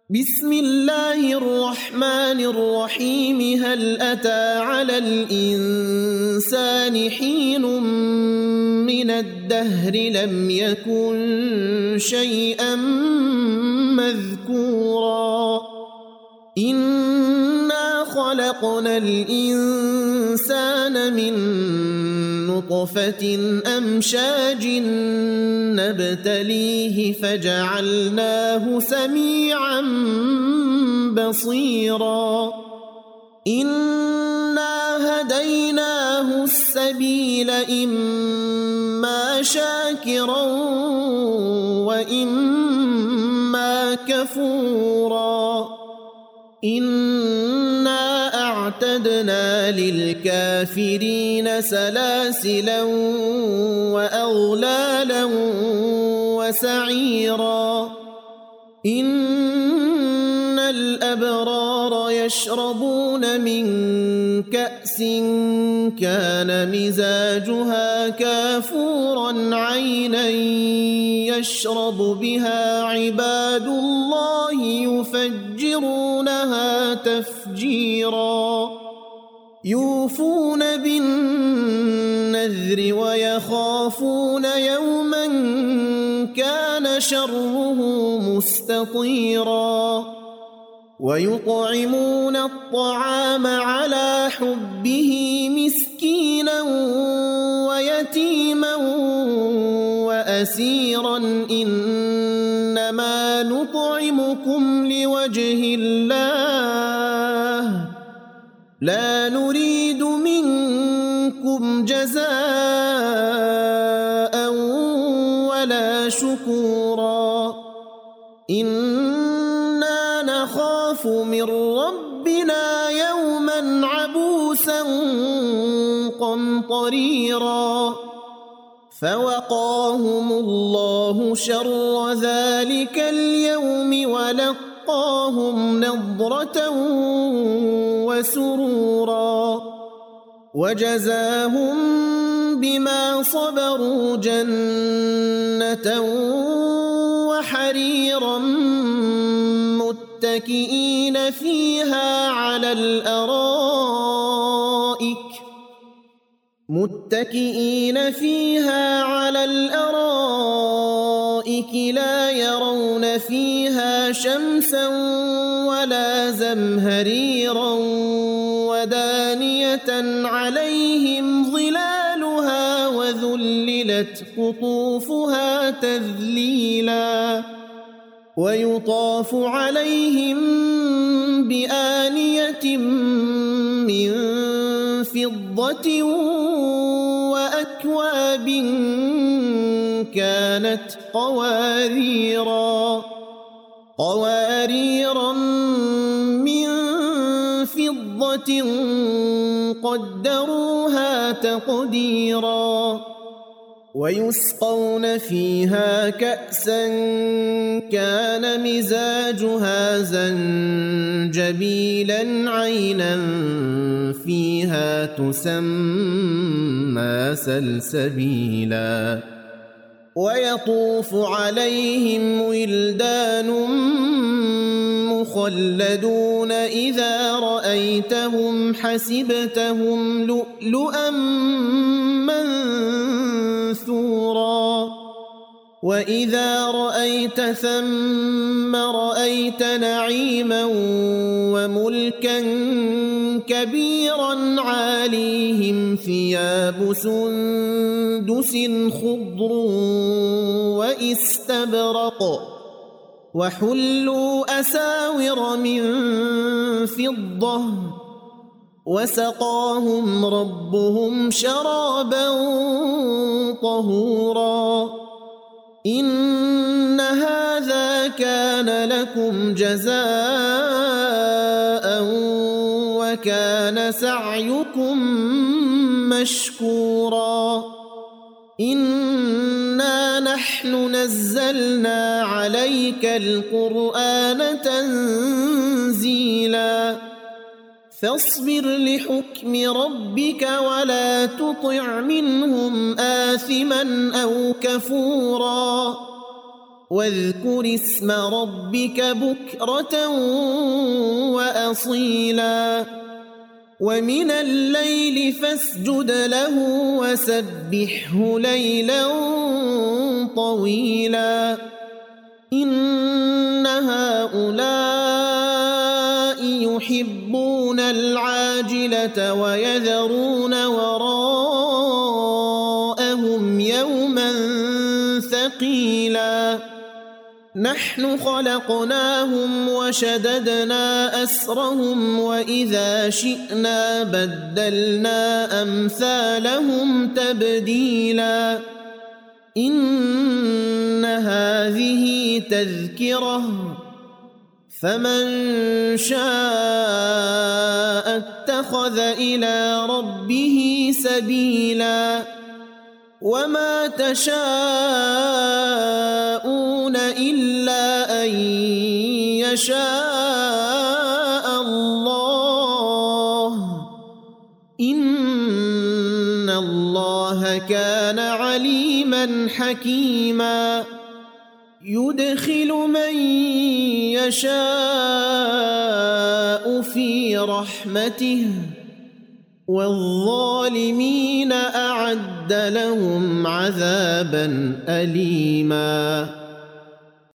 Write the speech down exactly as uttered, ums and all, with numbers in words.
بسم الله الرحمن الرحيم هل أتى على الإنسان حين من الدهر لم يكن شيئا مذكورا إنا خلقنا الإنسان من نطفة أمشاج نبتليه فجعلناه سميعا بصيرا إنا هديناه السبيل إما شاكرا وإما كفورا إنا أعتدنا للكافرين سلاسلا وأغلالا وسعيرا إن الأبرار يشربون من كأس كان مزاجها كافورا عينا يشرب بها عباد الله يفجرونها تفجيرا يوفون بالنذر ويخافون يوما كان شره مستطيرا ويطعمون الطعام على حبه مسكينا ويتيما وأسيرا إنما نطعمكم لوجه الله لا نريد منكم جزاء ولا شكورا إنا نخاف من ربنا يوما عبوسا قمطريرا فوقاهم الله شر ذلك اليوم ولقاهم نضرة وسرورا وجزاهم بما صبروا جنة وحريرا متكئين فيها على الأرائك متكئين فيها على الأرائك لا يرون فيها شمسا ولا زمهريرا ودانية عليهم ظلالها وذللت قطوفها تذليلا ويطاف عليهم بآنية من فضة وأكواب كانت قواريرا قواريرا من فضة قدروها تقديرا ويسقون فيها كأسا كان مزاجها زنجبيلا عينا فيها تسمى سلسبيلا ويطوف عليهم ولدان مخلدون إذا رأيتهم حسبتهم لؤلؤا منثورا وإذا رأيت ثم رأيت نعيما وملكا كبيرا عاليهم ثياب سندس خضر وإستبرق وحلوا أساور من فضة وسقاهم ربهم شرابا طهورا إن هذا كان لكم جزاء وكان سعيكم مشكورا إنا نحن نزلنا عليك القرآن تنزيلا فاصبر لحكم ربك ولا تطع منهم آثما أو كفورا واذكر اسم ربك بكرة وأصيلا ومن الليل فاسجد له وسبحه ليلا طويلا إن هؤلاء يحبون العاجلة ويذرون وراءهم يوما ثقيلا نحن خلقناهم وشددنا أسرهم وإذا شئنا بدلنا أمثالهم تبديلا إن هذه تذكرة فمن شاء اتخذ إلى ربه سبيلا وما تشاءون إلا أن يشاء الله إن الله كان عليما حكيما يدخل من يشاء في رحمته والظالمين أعد لهم عذابا أليما